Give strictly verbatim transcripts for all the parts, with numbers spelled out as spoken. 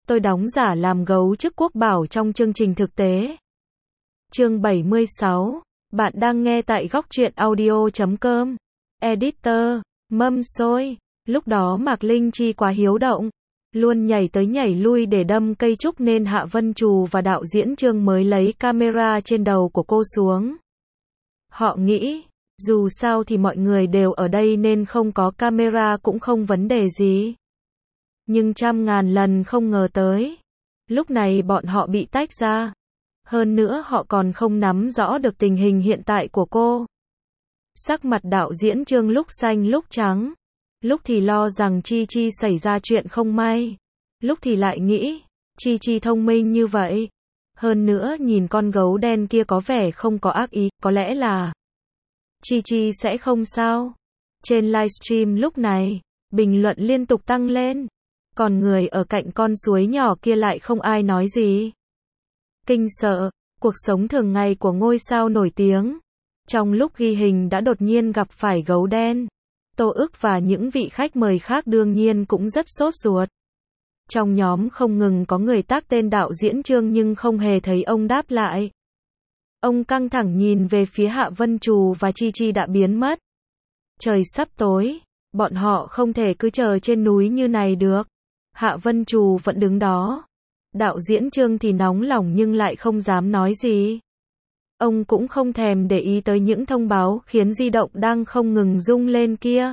tôi đóng giả làm gấu chức quốc bảo trong chương trình thực tế. Chương bảy mươi sáu. Bạn đang nghe tại góc truyện audio chấm com. Editor, mâm xôi. Lúc đó Mạc Linh Chi quá hiếu động, luôn nhảy tới nhảy lui để đâm cây trúc nên Hạ Vân Trù và đạo diễn Trương mới lấy camera trên đầu của cô xuống. Họ nghĩ, dù sao thì mọi người đều ở đây nên không có camera cũng không vấn đề gì. Nhưng trăm ngàn lần không ngờ tới, lúc này bọn họ bị tách ra. Hơn nữa họ còn không nắm rõ được tình hình hiện tại của cô. Sắc mặt đạo diễn Trương lúc xanh lúc trắng. Lúc thì lo rằng Chi Chi xảy ra chuyện không may. Lúc thì lại nghĩ, Chi Chi thông minh như vậy. Hơn nữa nhìn con gấu đen kia có vẻ không có ác ý, có lẽ là Chi Chi sẽ không sao. Trên livestream lúc này, bình luận liên tục tăng lên. Còn người ở cạnh con suối nhỏ kia lại không ai nói gì. Kinh sợ, cuộc sống thường ngày của ngôi sao nổi tiếng. Trong lúc ghi hình đã đột nhiên gặp phải gấu đen. Tô Ức và những vị khách mời khác đương nhiên cũng rất sốt ruột. Trong nhóm không ngừng có người tác tên đạo diễn Trương nhưng không hề thấy ông đáp lại. Ông căng thẳng nhìn về phía Hạ Vân Trù và Chi Chi đã biến mất. Trời sắp tối, bọn họ không thể cứ chờ trên núi như này được. Hạ Vân Trù vẫn đứng đó. Đạo diễn Trương thì nóng lòng nhưng lại không dám nói gì. Ông cũng không thèm để ý tới những thông báo khiến di động đang không ngừng rung lên kia.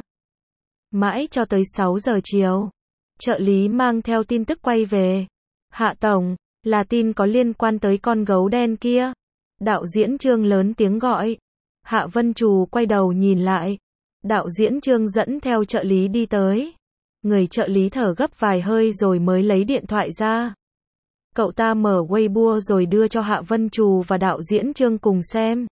Mãi cho tới sáu giờ chiều, trợ lý mang theo tin tức quay về. Hạ Tổng, là tin có liên quan tới con gấu đen kia. Đạo diễn Trương lớn tiếng gọi. Hạ Vân Trù quay đầu nhìn lại. Đạo diễn Trương dẫn theo trợ lý đi tới. Người trợ lý thở gấp vài hơi rồi mới lấy điện thoại ra. Cậu ta mở Weibo rồi đưa cho Hạ Vân Trù và đạo diễn Trương cùng xem.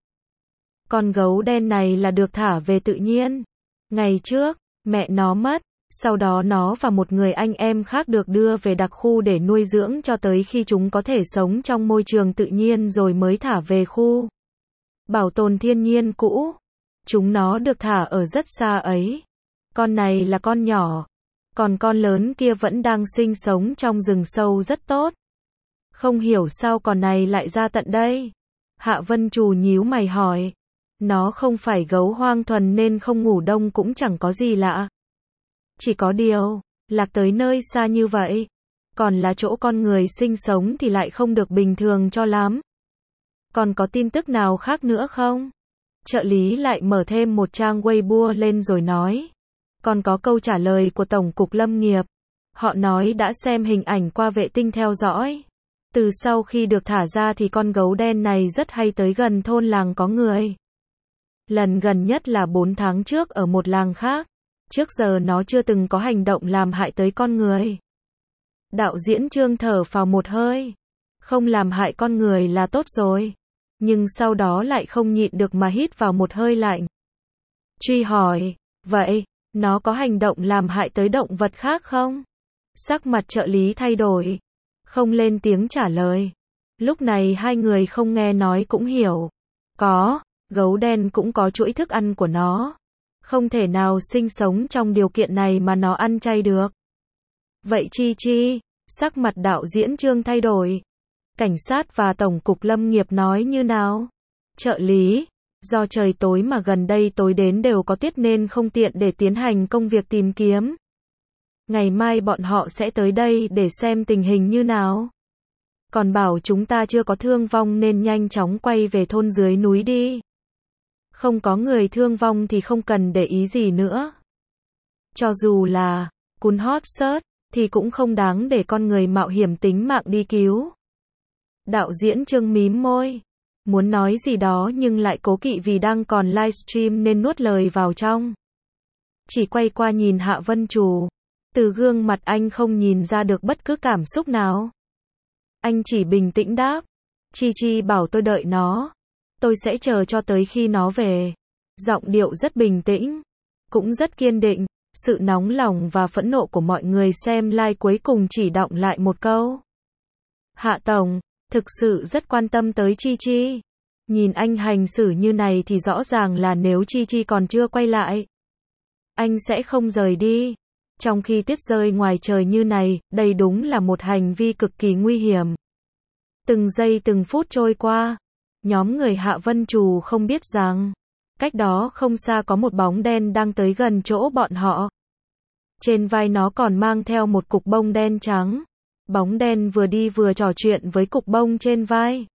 Con gấu đen này là được thả về tự nhiên. Ngày trước, mẹ nó mất, sau đó nó và một người anh em khác được đưa về đặc khu để nuôi dưỡng cho tới khi chúng có thể sống trong môi trường tự nhiên rồi mới thả về khu bảo tồn thiên nhiên cũ. Chúng nó được thả ở rất xa ấy. Con này là con nhỏ, còn con lớn kia vẫn đang sinh sống trong rừng sâu rất tốt. Không hiểu sao con này lại ra tận đây. Hạ Vân Trù nhíu mày hỏi. Nó không phải gấu hoang thuần nên không ngủ đông cũng chẳng có gì lạ. Chỉ có điều, lạc tới nơi xa như vậy. Còn là chỗ con người sinh sống thì lại không được bình thường cho lắm. Còn có tin tức nào khác nữa không? Trợ lý lại mở thêm một trang Weibo lên rồi nói. Còn có câu trả lời của Tổng cục Lâm nghiệp. Họ nói đã xem hình ảnh qua vệ tinh theo dõi. Từ sau khi được thả ra thì con gấu đen này rất hay tới gần thôn làng có người. Lần gần nhất là bốn tháng trước ở một làng khác. Trước giờ nó chưa từng có hành động làm hại tới con người. Đạo diễn Trương thở phào một hơi. Không làm hại con người là tốt rồi. Nhưng sau đó lại không nhịn được mà hít vào một hơi lạnh. Truy hỏi, vậy, nó có hành động làm hại tới động vật khác không? Sắc mặt trợ lý thay đổi. Không lên tiếng trả lời. Lúc này hai người không nghe nói cũng hiểu. Có, gấu đen cũng có chuỗi thức ăn của nó. Không thể nào sinh sống trong điều kiện này mà nó ăn chay được. Vậy Chi Chi, sắc mặt đạo diễn Trương thay đổi. Cảnh sát và Tổng cục Lâm nghiệp nói như nào? Trợ lý, do trời tối mà gần đây tối đến đều có tiết nên không tiện để tiến hành công việc tìm kiếm. Ngày mai bọn họ sẽ tới đây để xem tình hình như nào. Còn bảo chúng ta chưa có thương vong nên nhanh chóng quay về thôn dưới núi đi. Không có người thương vong thì không cần để ý gì nữa. Cho dù là cún hot search thì cũng không đáng để con người mạo hiểm tính mạng đi cứu. Đạo diễn Trương mím môi. Muốn nói gì đó nhưng lại cố kỵ vì đang còn livestream nên nuốt lời vào trong. Chỉ quay qua nhìn Hạ Vân Trù. Từ gương mặt anh không nhìn ra được bất cứ cảm xúc nào. Anh chỉ bình tĩnh đáp. Chi Chi bảo tôi đợi nó. Tôi sẽ chờ cho tới khi nó về. Giọng điệu rất bình tĩnh. Cũng rất kiên định. Sự nóng lòng và phẫn nộ của mọi người xem live cuối cùng chỉ đọng lại một câu. Hạ Tổng, thực sự rất quan tâm tới Chi Chi. Nhìn anh hành xử như này thì rõ ràng là nếu Chi Chi còn chưa quay lại, anh sẽ không rời đi. Trong khi tuyết rơi ngoài trời như này, đây đúng là một hành vi cực kỳ nguy hiểm. Từng giây từng phút trôi qua, nhóm người Hạ Vân Trù không biết rằng, cách đó không xa có một bóng đen đang tới gần chỗ bọn họ. Trên vai nó còn mang theo một cục bông đen trắng. Bóng đen vừa đi vừa trò chuyện với cục bông trên vai.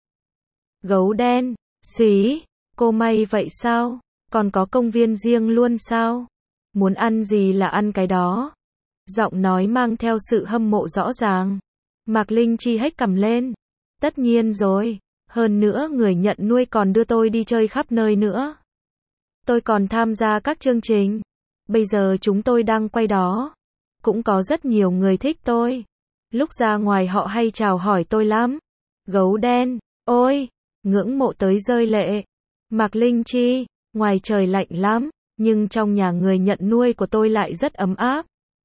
Gấu đen, xí, cô may vậy sao? Còn có công viên riêng luôn sao? Muốn ăn gì là ăn cái đó. Giọng nói mang theo sự hâm mộ rõ ràng. Mạc Linh Chi hếch cằm lên. Tất nhiên rồi, hơn nữa người nhận nuôi còn đưa tôi đi chơi khắp nơi nữa. Tôi còn tham gia các chương trình. Bây giờ chúng tôi đang quay đó. Cũng có rất nhiều người thích tôi. Lúc ra ngoài họ hay chào hỏi tôi lắm. Gấu đen, ôi, ngưỡng mộ tới rơi lệ. Mạc Linh Chi, ngoài trời lạnh lắm, nhưng trong nhà người nhận nuôi của tôi lại rất ấm áp.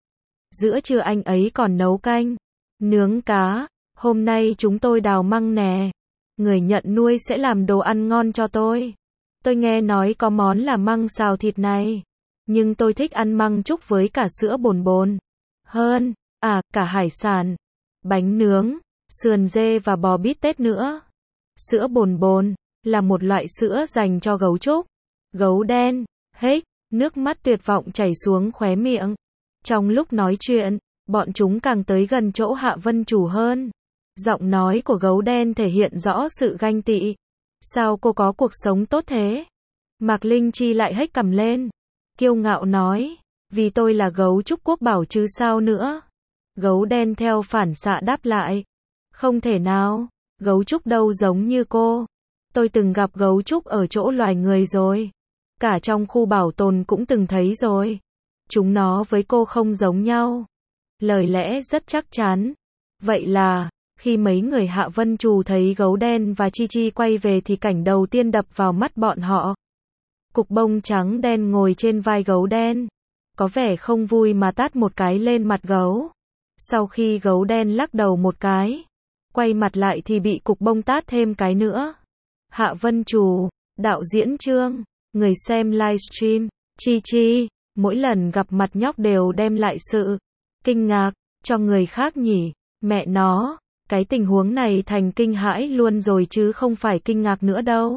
Giữa trưa anh ấy còn nấu canh, nướng cá, hôm nay chúng tôi đào măng nè. Người nhận nuôi sẽ làm đồ ăn ngon cho tôi. Tôi nghe nói có món là măng xào thịt này, nhưng tôi thích ăn măng trúc với cả sữa bồn bồn. Hơn, à, cả hải sản, bánh nướng, sườn dê và bò bít tết nữa. Sữa bồn bồn là một loại sữa dành cho gấu trúc. Gấu đen, hếch, nước mắt tuyệt vọng chảy xuống khóe miệng. Trong lúc nói chuyện, bọn chúng càng tới gần chỗ Hạ Vân Trù hơn. Giọng nói của gấu đen thể hiện rõ sự ganh tị. Sao cô có cuộc sống tốt thế? Mạc Linh Chi lại hếch cằm lên, kiêu ngạo nói, vì tôi là gấu trúc quốc bảo chứ sao nữa. Gấu đen theo phản xạ đáp lại, không thể nào, gấu trúc đâu giống như cô. Tôi từng gặp gấu trúc ở chỗ loài người rồi. Cả trong khu bảo tồn cũng từng thấy rồi. Chúng nó với cô không giống nhau. Lời lẽ rất chắc chắn. Vậy là, khi mấy người Hạ Vân Trù thấy gấu đen và Chi Chi quay về thì cảnh đầu tiên đập vào mắt bọn họ. Cục bông trắng đen ngồi trên vai gấu đen. Có vẻ không vui mà tát một cái lên mặt gấu. Sau khi gấu đen lắc đầu một cái, quay mặt lại thì bị cục bông tát thêm cái nữa. Hạ Vân Trù, đạo diễn Trương, người xem livestream, Chi Chi, mỗi lần gặp mặt nhóc đều đem lại sự kinh ngạc cho người khác nhỉ. Mẹ nó, cái tình huống này thành kinh hãi luôn rồi chứ không phải kinh ngạc nữa đâu.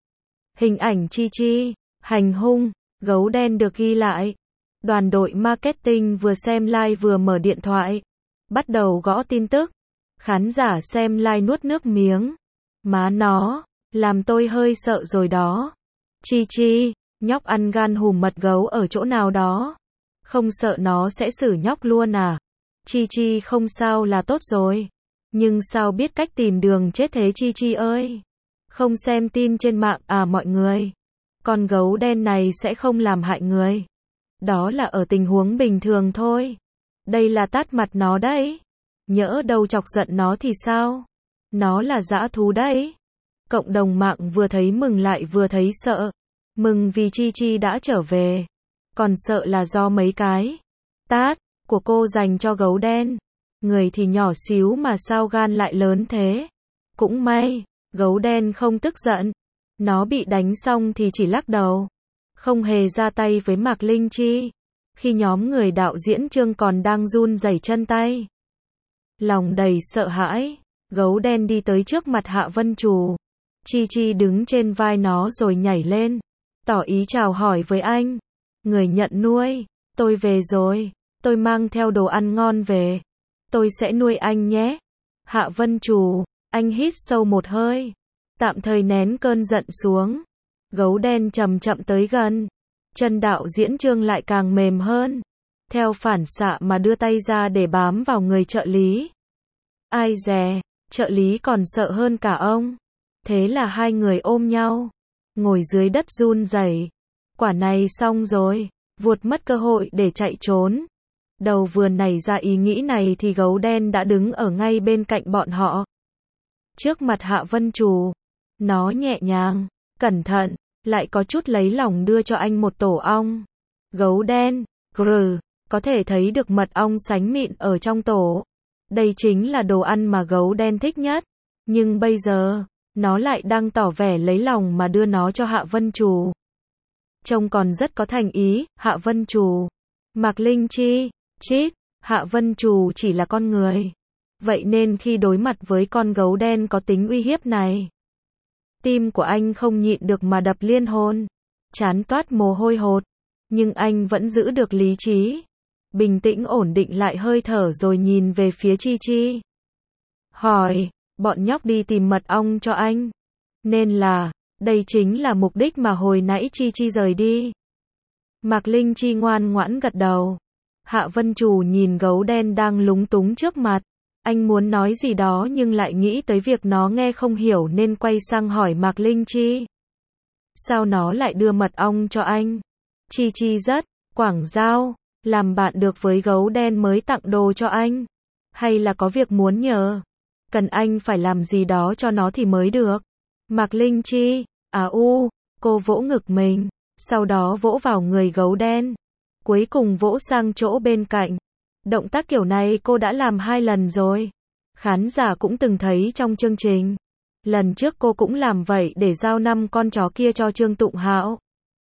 Hình ảnh Chi Chi hành hung gấu đen được ghi lại. Đoàn đội marketing vừa xem live vừa mở điện thoại, bắt đầu gõ tin tức. Khán giả xem live nuốt nước miếng. Má nó, làm tôi hơi sợ rồi đó. Chi Chi, nhóc ăn gan hùm mật gấu ở chỗ nào đó. Không sợ nó sẽ xử nhóc luôn à? Chi Chi không sao là tốt rồi. Nhưng sao biết cách tìm đường chết thế Chi Chi ơi? Không xem tin trên mạng à mọi người? Con gấu đen này sẽ không làm hại người. Đó là ở tình huống bình thường thôi. Đây là tát mặt nó đấy. Nhỡ đâu chọc giận nó thì sao? Nó là dã thú đấy. Cộng đồng mạng vừa thấy mừng lại vừa thấy sợ. Mừng vì Chi Chi đã trở về. Còn sợ là do mấy cái tát của cô dành cho gấu đen. Người thì nhỏ xíu mà sao gan lại lớn thế. Cũng may, gấu đen không tức giận. Nó bị đánh xong thì chỉ lắc đầu. Không hề ra tay với Mạc Linh Chi. Khi nhóm người đạo diễn Trương còn đang run rẩy chân tay. Lòng đầy sợ hãi, gấu đen đi tới trước mặt Hạ Vân Trù. Chi Chi đứng trên vai nó rồi nhảy lên, tỏ ý chào hỏi với anh. Người nhận nuôi, tôi về rồi, tôi mang theo đồ ăn ngon về. Tôi sẽ nuôi anh nhé. Hạ Vân Trù, anh hít sâu một hơi, tạm thời nén cơn giận xuống. Gấu đen chậm chậm tới gần. Chân đạo diễn Trương lại càng mềm hơn. Theo phản xạ mà đưa tay ra để bám vào người trợ lý. Ai dè, trợ lý còn sợ hơn cả ông. Thế là hai người ôm nhau, ngồi dưới đất run rẩy. Quả này xong rồi, vuột mất cơ hội để chạy trốn. Đầu vừa nảy ra ý nghĩ này thì gấu đen đã đứng ở ngay bên cạnh bọn họ. Trước mặt Hạ Vân Trù, nó nhẹ nhàng, cẩn thận, lại có chút lấy lòng đưa cho anh một tổ ong. Gấu đen, grr, có thể thấy được mật ong sánh mịn ở trong tổ. Đây chính là đồ ăn mà gấu đen thích nhất. Nhưng bây giờ, nó lại đang tỏ vẻ lấy lòng mà đưa nó cho Hạ Vân Trù. Trông còn rất có thành ý. Hạ Vân Trù, Mạc Linh Chi, Chít, Hạ Vân Trù chỉ là con người. Vậy nên khi đối mặt với con gấu đen có tính uy hiếp này, tim của anh không nhịn được mà đập liên hồi, trán toát mồ hôi hột, nhưng anh vẫn giữ được lý trí, bình tĩnh ổn định lại hơi thở rồi nhìn về phía Chi Chi. Hỏi, bọn nhóc đi tìm mật ong cho anh. Nên là, đây chính là mục đích mà hồi nãy Chi Chi rời đi. Mạc Linh Chi ngoan ngoãn gật đầu. Hạ Vân Trù nhìn gấu đen đang lúng túng trước mặt. Anh muốn nói gì đó nhưng lại nghĩ tới việc nó nghe không hiểu nên quay sang hỏi Mạc Linh Chi. Sao nó lại đưa mật ong cho anh? Chi Chi rất quảng giao, làm bạn được với gấu đen mới tặng đồ cho anh. Hay là có việc muốn nhờ? Cần anh phải làm gì đó cho nó thì mới được. Mạc Linh Chi, à u, cô vỗ ngực mình, sau đó vỗ vào người gấu đen. Cuối cùng vỗ sang chỗ bên cạnh. Động tác kiểu này cô đã làm hai lần rồi. Khán giả cũng từng thấy trong chương trình. Lần trước cô cũng làm vậy để giao năm con chó kia cho Trương Tụng Hạo.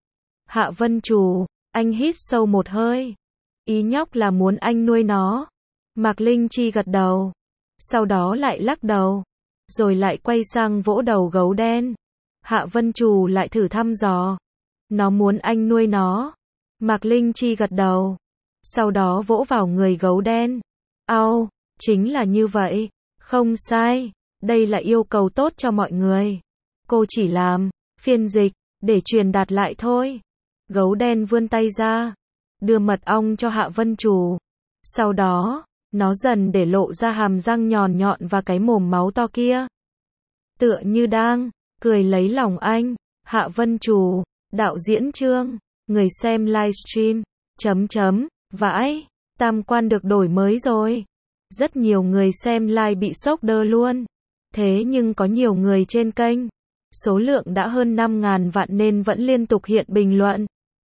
Hạ Vân Trù, anh hít sâu một hơi. Ý nhóc là muốn anh nuôi nó. Mạc Linh Chi gật đầu. Sau đó lại lắc đầu. Rồi lại quay sang vỗ đầu gấu đen. Hạ Vân Trù lại thử thăm dò. Nó muốn anh nuôi nó. Mạc Linh Chi gật đầu. Sau đó vỗ vào người gấu đen. Ao, chính là như vậy. Không sai. Đây là yêu cầu tốt cho mọi người. Cô chỉ làm phiên dịch để truyền đạt lại thôi. Gấu đen vươn tay ra, đưa mật ong cho Hạ Vân Trù. Sau đó, nó dần để lộ ra hàm răng nhọn nhọn và cái mồm máu to kia. Tựa như đang cười lấy lòng anh. Hạ Vân Trù, đạo diễn Trương, người xem livestream, chấm chấm, vãi, tam quan được đổi mới rồi. Rất nhiều người xem live bị sốc đơ luôn. Thế nhưng có nhiều người trên kênh, số lượng đã hơn năm ngàn vạn nên vẫn liên tục hiện bình luận.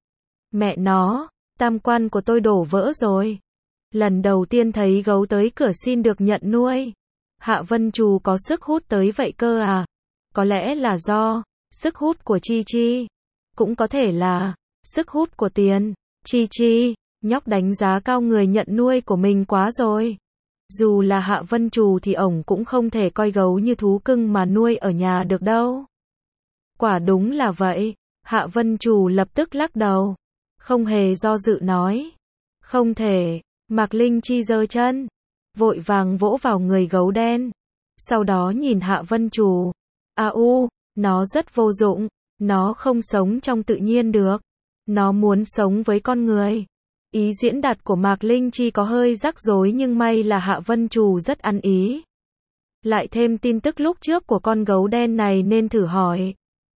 Mẹ nó, tam quan của tôi đổ vỡ rồi. Lần đầu tiên thấy gấu tới cửa xin được nhận nuôi. Hạ Vân Trù có sức hút tới vậy cơ à? Có lẽ là do sức hút của Chi Chi. Cũng có thể là sức hút của tiền. Chi Chi, nhóc đánh giá cao người nhận nuôi của mình quá rồi. Dù là Hạ Vân Trù thì ổng cũng không thể coi gấu như thú cưng mà nuôi ở nhà được đâu. Quả đúng là vậy. Hạ Vân Trù lập tức lắc đầu. Không hề do dự nói. Không thể. Mạc Linh Chi giơ chân, vội vàng vỗ vào người gấu đen. Sau đó nhìn Hạ Vân Trù. À u, nó rất vô dụng. Nó không sống trong tự nhiên được. Nó muốn sống với con người. Ý diễn đạt của Mạc Linh Chi có hơi rắc rối nhưng may là Hạ Vân Trù rất ăn ý. Lại thêm tin tức lúc trước của con gấu đen này nên thử hỏi.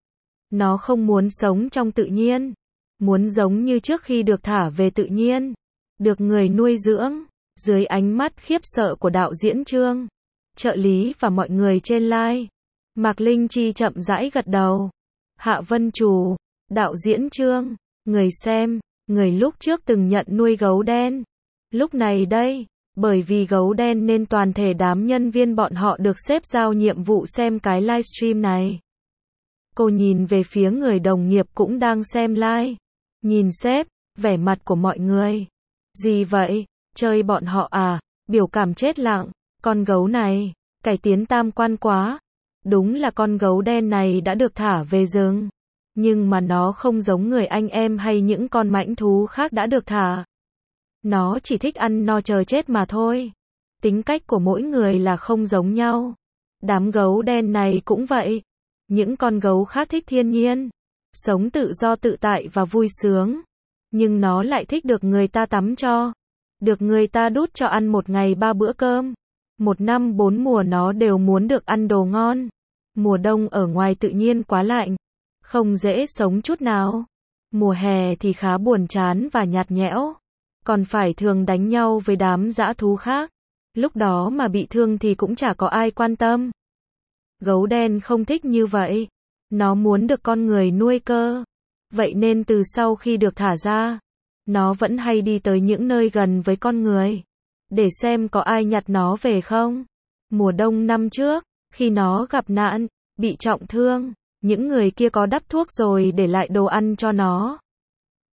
Nó không muốn sống trong tự nhiên. Muốn giống như trước khi được thả về tự nhiên. Được người nuôi dưỡng. Dưới ánh mắt khiếp sợ của đạo diễn Trương, trợ lý và mọi người trên live. Mạc Linh Chi chậm rãi gật đầu. Hạ Vân Trù, đạo diễn Trương, người xem, người lúc trước từng nhận nuôi gấu đen. Lúc này đây, bởi vì gấu đen nên toàn thể đám nhân viên bọn họ được sếp giao nhiệm vụ xem cái livestream này. Cô nhìn về phía người đồng nghiệp cũng đang xem live. Nhìn sếp, vẻ mặt của mọi người. Gì vậy? Chơi bọn họ à? Biểu cảm chết lặng. Con gấu này, cải tiến tam quan quá. Đúng là con gấu đen này đã được thả về rừng. Nhưng mà nó không giống người anh em hay những con mãnh thú khác đã được thả. Nó chỉ thích ăn no chờ chết mà thôi. Tính cách của mỗi người là không giống nhau. Đám gấu đen này cũng vậy. Những con gấu khác thích thiên nhiên, sống tự do tự tại và vui sướng. Nhưng nó lại thích được người ta tắm cho. Được người ta đút cho ăn một ngày ba bữa cơm. Một năm bốn mùa nó đều muốn được ăn đồ ngon. Mùa đông ở ngoài tự nhiên quá lạnh. Không dễ sống chút nào. Mùa hè thì khá buồn chán và nhạt nhẽo. Còn phải thường đánh nhau với đám dã thú khác. Lúc đó mà bị thương thì cũng chả có ai quan tâm. Gấu đen không thích như vậy. Nó muốn được con người nuôi cơ. Vậy nên từ sau khi được thả ra, nó vẫn hay đi tới những nơi gần với con người. Để xem có ai nhặt nó về không. Mùa đông năm trước, khi nó gặp nạn, bị trọng thương, những người kia có đắp thuốc rồi để lại đồ ăn cho nó.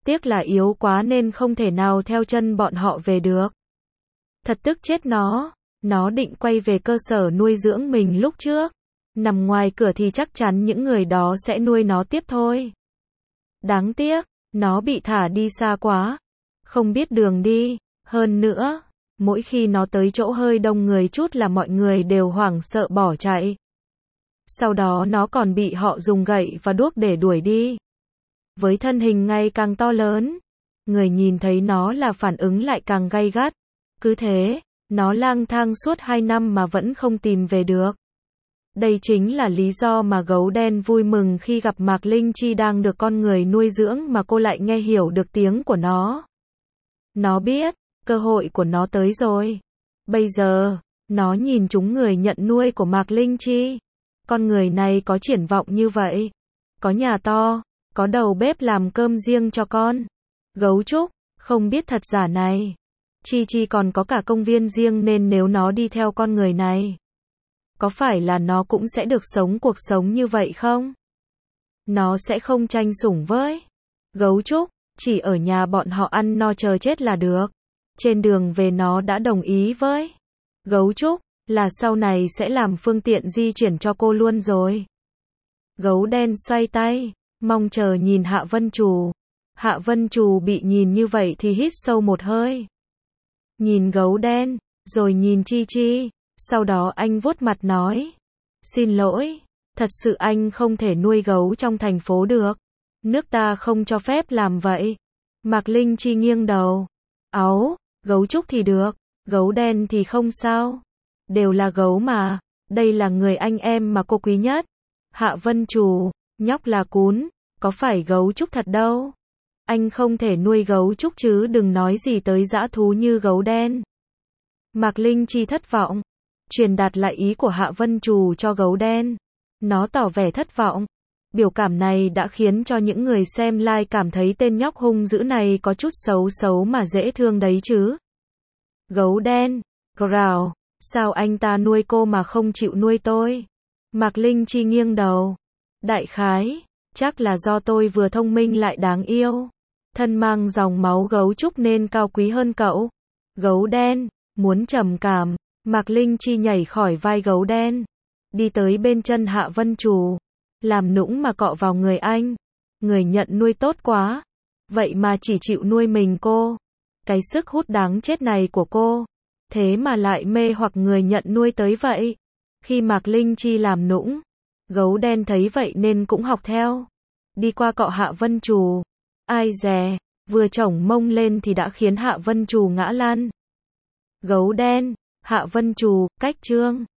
Tiếc là yếu quá nên không thể nào theo chân bọn họ về được. Thật tức chết nó, nó định quay về cơ sở nuôi dưỡng mình lúc trước. Nằm ngoài cửa thì chắc chắn những người đó sẽ nuôi nó tiếp thôi. Đáng tiếc, nó bị thả đi xa quá. Không biết đường đi, hơn nữa, mỗi khi nó tới chỗ hơi đông người chút là mọi người đều hoảng sợ bỏ chạy. Sau đó nó còn bị họ dùng gậy và đuốc để đuổi đi. Với thân hình ngày càng to lớn, người nhìn thấy nó là phản ứng lại càng gay gắt. Cứ thế, nó lang thang suốt hai năm mà vẫn không tìm về được. Đây chính là lý do mà gấu đen vui mừng khi gặp Mạc Linh Chi đang được con người nuôi dưỡng mà cô lại nghe hiểu được tiếng của nó. Nó biết, cơ hội của nó tới rồi. Bây giờ, nó nhìn chúng người nhận nuôi của Mạc Linh Chi. Con người này có triển vọng như vậy. Có nhà to, có đầu bếp làm cơm riêng cho con. Gấu trúc, không biết thật giả này. Chi Chi còn có cả công viên riêng nên nếu nó đi theo con người này, có phải là nó cũng sẽ được sống cuộc sống như vậy không? Nó sẽ không tranh sủng với gấu trúc, chỉ ở nhà bọn họ ăn no chờ chết là được. Trên đường về nó đã đồng ý với gấu trúc, là sau này sẽ làm phương tiện di chuyển cho cô luôn rồi. Gấu đen xoay tay, mong chờ nhìn Hạ Vân Trù. Hạ Vân Trù bị nhìn như vậy thì hít sâu một hơi. Nhìn gấu đen, rồi nhìn Chi Chi, sau đó anh vuốt mặt nói. Xin lỗi, thật sự anh không thể nuôi gấu trong thành phố được. Nước ta không cho phép làm vậy. Mạc Linh Chi nghiêng đầu. Áu, gấu trúc thì được, gấu đen thì không sao. Đều là gấu mà, đây là người anh em mà cô quý nhất. Hạ Vân Trù, nhóc là cún, có phải gấu trúc thật đâu. Anh không thể nuôi gấu trúc chứ đừng nói gì tới dã thú như gấu đen. Mạc Linh Chi thất vọng, truyền đạt lại ý của Hạ Vân Trù cho gấu đen. Nó tỏ vẻ thất vọng. Biểu cảm này đã khiến cho những người xem live cảm thấy tên nhóc hung dữ này có chút xấu xấu mà dễ thương đấy chứ. Gấu đen, growl, sao anh ta nuôi cô mà không chịu nuôi tôi? Mạc Linh Chi nghiêng đầu. Đại khái, chắc là do tôi vừa thông minh lại đáng yêu. Thân mang dòng máu gấu trúc nên cao quý hơn cậu. Gấu đen, muốn trầm cảm, Mạc Linh Chi nhảy khỏi vai gấu đen. Đi tới bên chân Hạ Vân Trù. Làm nũng mà cọ vào người anh. Người nhận nuôi tốt quá. Vậy mà chỉ chịu nuôi mình cô. Cái sức hút đáng chết này của cô. Thế mà lại mê hoặc người nhận nuôi tới vậy. Khi Mạc Linh Chi làm nũng, gấu đen thấy vậy nên cũng học theo. Đi qua cọ Hạ Vân Trù. Ai dè, vừa chổng mông lên thì đã khiến Hạ Vân Trù ngã lăn. Gấu đen, Hạ Vân Trù, cách chương.